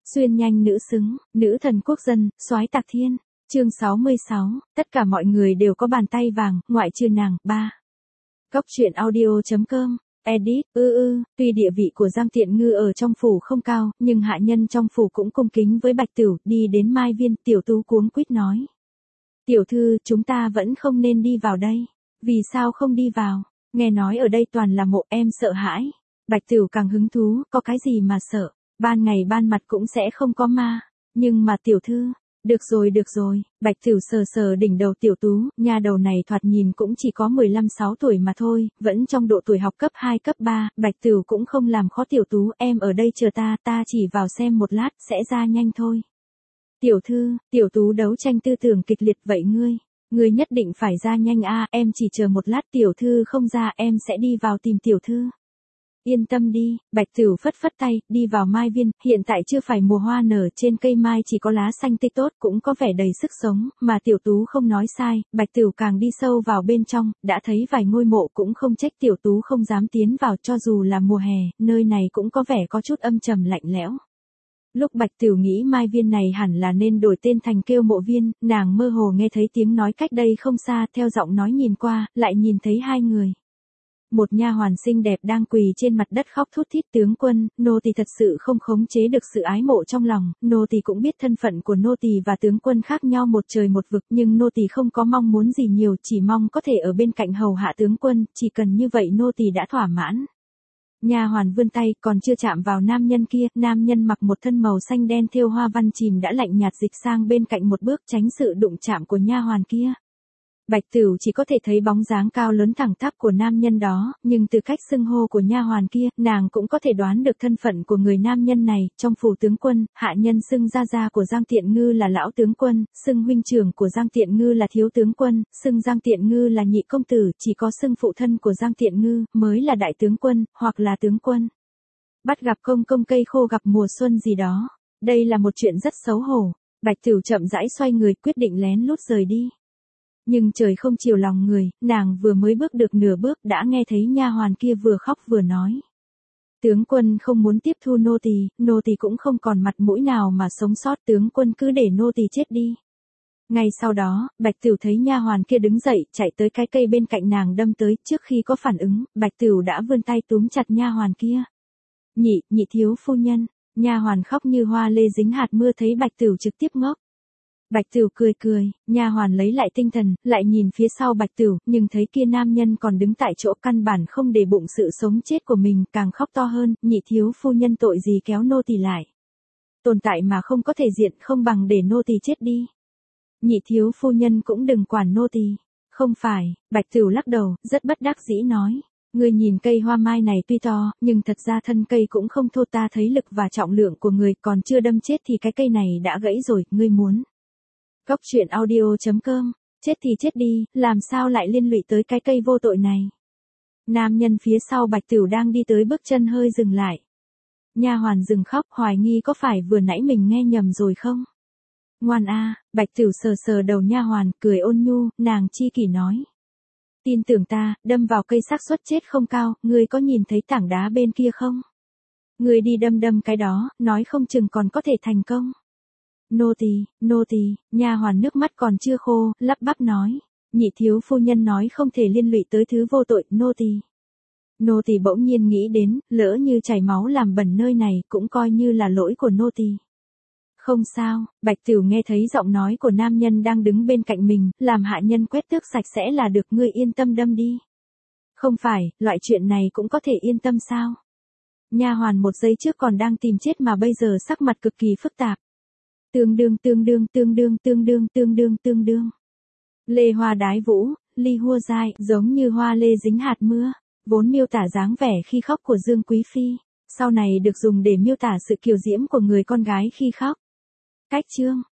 Xuyên nhanh nữ xứng, nữ thần quốc dân, soái tạc thiên. Chương 66, tất cả mọi người đều có bàn tay vàng, ngoại trừ nàng. 3. Góc truyện audio.com. Edit, tuy địa vị của Giang Tiện Ngư ở trong phủ không cao, nhưng hạ nhân trong phủ cũng cung kính với Bạch Tửu, đi đến Mai Viên, Tiểu Tú cuống quýt nói. Tiểu thư, chúng ta vẫn không nên đi vào đây. Vì sao không đi vào? Nghe nói ở đây toàn là mộ, em sợ hãi. Bạch Tửu càng hứng thú, có cái gì mà sợ? Ban ngày ban mặt cũng sẽ không có ma. Nhưng mà tiểu thư, được rồi, Bạch Tửu sờ sờ đỉnh đầu Tiểu Tú, nha đầu này thoạt nhìn cũng chỉ có 15-16 tuổi mà thôi, vẫn trong độ tuổi học cấp 2 cấp 3, Bạch Tửu cũng không làm khó Tiểu Tú, em ở đây chờ ta chỉ vào xem một lát, sẽ ra nhanh thôi. Tiểu thư, Tiểu Tú đấu tranh tư tưởng kịch liệt, vậy ngươi nhất định phải ra nhanh a, em chỉ chờ một lát, tiểu thư không ra em sẽ đi vào tìm tiểu thư. Yên tâm đi, Bạch Tửu phất phất tay, đi vào Mai Viên, hiện tại chưa phải mùa hoa nở, trên cây mai chỉ có lá xanh tươi tốt, cũng có vẻ đầy sức sống, mà Tiểu Tú không nói sai, Bạch Tửu càng đi sâu vào bên trong, đã thấy vài ngôi mộ, cũng không trách Tiểu Tú không dám tiến vào, cho dù là mùa hè, nơi này cũng có vẻ có chút âm trầm lạnh lẽo. Lúc Bạch Tửu nghĩ Mai Viên này hẳn là nên đổi tên thành Kêu Mộ Viên, nàng mơ hồ nghe thấy tiếng nói cách đây không xa, theo giọng nói nhìn qua, lại nhìn thấy hai người. Một nha hoàn xinh đẹp đang quỳ trên mặt đất khóc thút thít, tướng quân, nô tỳ thật sự không khống chế được sự ái mộ trong lòng, nô tỳ cũng biết thân phận của nô tỳ và tướng quân khác nhau một trời một vực, nhưng nô tỳ không có mong muốn gì nhiều, chỉ mong có thể ở bên cạnh hầu hạ tướng quân, chỉ cần như vậy nô tỳ đã thỏa mãn. Nha hoàn vươn tay, còn chưa chạm vào nam nhân kia, nam nhân mặc một thân màu xanh đen thêu hoa văn chìm đã lạnh nhạt dịch sang bên cạnh một bước, tránh sự đụng chạm của nha hoàn kia. Bạch Tửu chỉ có thể thấy bóng dáng cao lớn thẳng tắp của nam nhân đó, nhưng từ cách xưng hô của nha hoàn kia, nàng cũng có thể đoán được thân phận của người nam nhân này. Trong phủ tướng quân, hạ nhân xưng gia của Giang Tiện Ngư là lão tướng quân, xưng huynh trưởng của Giang Tiện Ngư là thiếu tướng quân, xưng Giang Tiện Ngư là nhị công tử, chỉ có xưng phụ thân của Giang Tiện Ngư mới là đại tướng quân, hoặc là tướng quân. Bắt gặp công cây khô gặp mùa xuân gì đó. Đây là một chuyện rất xấu hổ. Bạch Tửu chậm rãi xoay người, quyết định lén lút rời đi. Nhưng trời không chiều lòng người, nàng vừa mới bước được nửa bước đã nghe thấy nha hoàn kia vừa khóc vừa nói. Tướng quân không muốn tiếp thu nô tỳ cũng không còn mặt mũi nào mà sống sót, tướng quân cứ để nô tỳ chết đi. Ngay sau đó, Bạch Tửu thấy nha hoàn kia đứng dậy, chạy tới cái cây bên cạnh nàng đâm tới, trước khi có phản ứng, Bạch Tửu đã vươn tay túm chặt nha hoàn kia. Nhị thiếu phu nhân, nha hoàn khóc như hoa lê dính hạt mưa, thấy Bạch Tửu trực tiếp ngốc. Bạch Tửu cười, nha hoàn lấy lại tinh thần, lại nhìn phía sau Bạch Tửu, nhưng thấy kia nam nhân còn đứng tại chỗ, căn bản không để bụng sự sống chết của mình, càng khóc to hơn, nhị thiếu phu nhân tội gì kéo nô tỳ lại. Tồn tại mà không có thể diện, không bằng để nô tỳ chết đi. Nhị thiếu phu nhân cũng đừng quản nô tỳ. Không phải, Bạch Tửu lắc đầu, rất bất đắc dĩ nói. Ngươi nhìn cây hoa mai này tuy to, nhưng thật ra thân cây cũng không thô, ta thấy lực và trọng lượng của người còn chưa đâm chết thì cái cây này đã gãy rồi, ngươi muốn. Góc truyện audio.com, chết thì chết đi, làm sao lại liên lụy tới cái cây vô tội này. Nam nhân phía sau Bạch Tửu đang đi tới, bước chân hơi dừng lại. Nha hoàn dừng khóc, hoài nghi có phải vừa nãy mình nghe nhầm rồi không. Ngoan a, Bạch Tửu sờ đầu nha hoàn, cười ôn nhu, nàng chi kỷ nói. Tin tưởng ta, đâm vào cây xác suất chết không cao, ngươi có nhìn thấy tảng đá bên kia không? Ngươi đi đâm cái đó, nói không chừng còn có thể thành công. Nô tỳ, nha hoàn nước mắt còn chưa khô, lắp bắp nói. Nhị thiếu phu nhân nói không thể liên lụy tới thứ vô tội, nô tỳ bỗng nhiên nghĩ đến, lỡ như chảy máu làm bẩn nơi này, cũng coi như là lỗi của nô tỳ. Không sao, Bạch Tửu nghe thấy giọng nói của nam nhân đang đứng bên cạnh mình, làm hạ nhân quét tước sạch sẽ là được, ngươi yên tâm đâm đi. Không phải, loại chuyện này cũng có thể yên tâm sao? Nha hoàn một giây trước còn đang tìm chết mà bây giờ sắc mặt cực kỳ phức tạp. Tương đương. Lê hoa đái vũ, ly hua dai, giống như hoa lê dính hạt mưa, vốn miêu tả dáng vẻ khi khóc của Dương Quý Phi, sau này được dùng để miêu tả sự kiều diễm của người con gái khi khóc. Cách chương,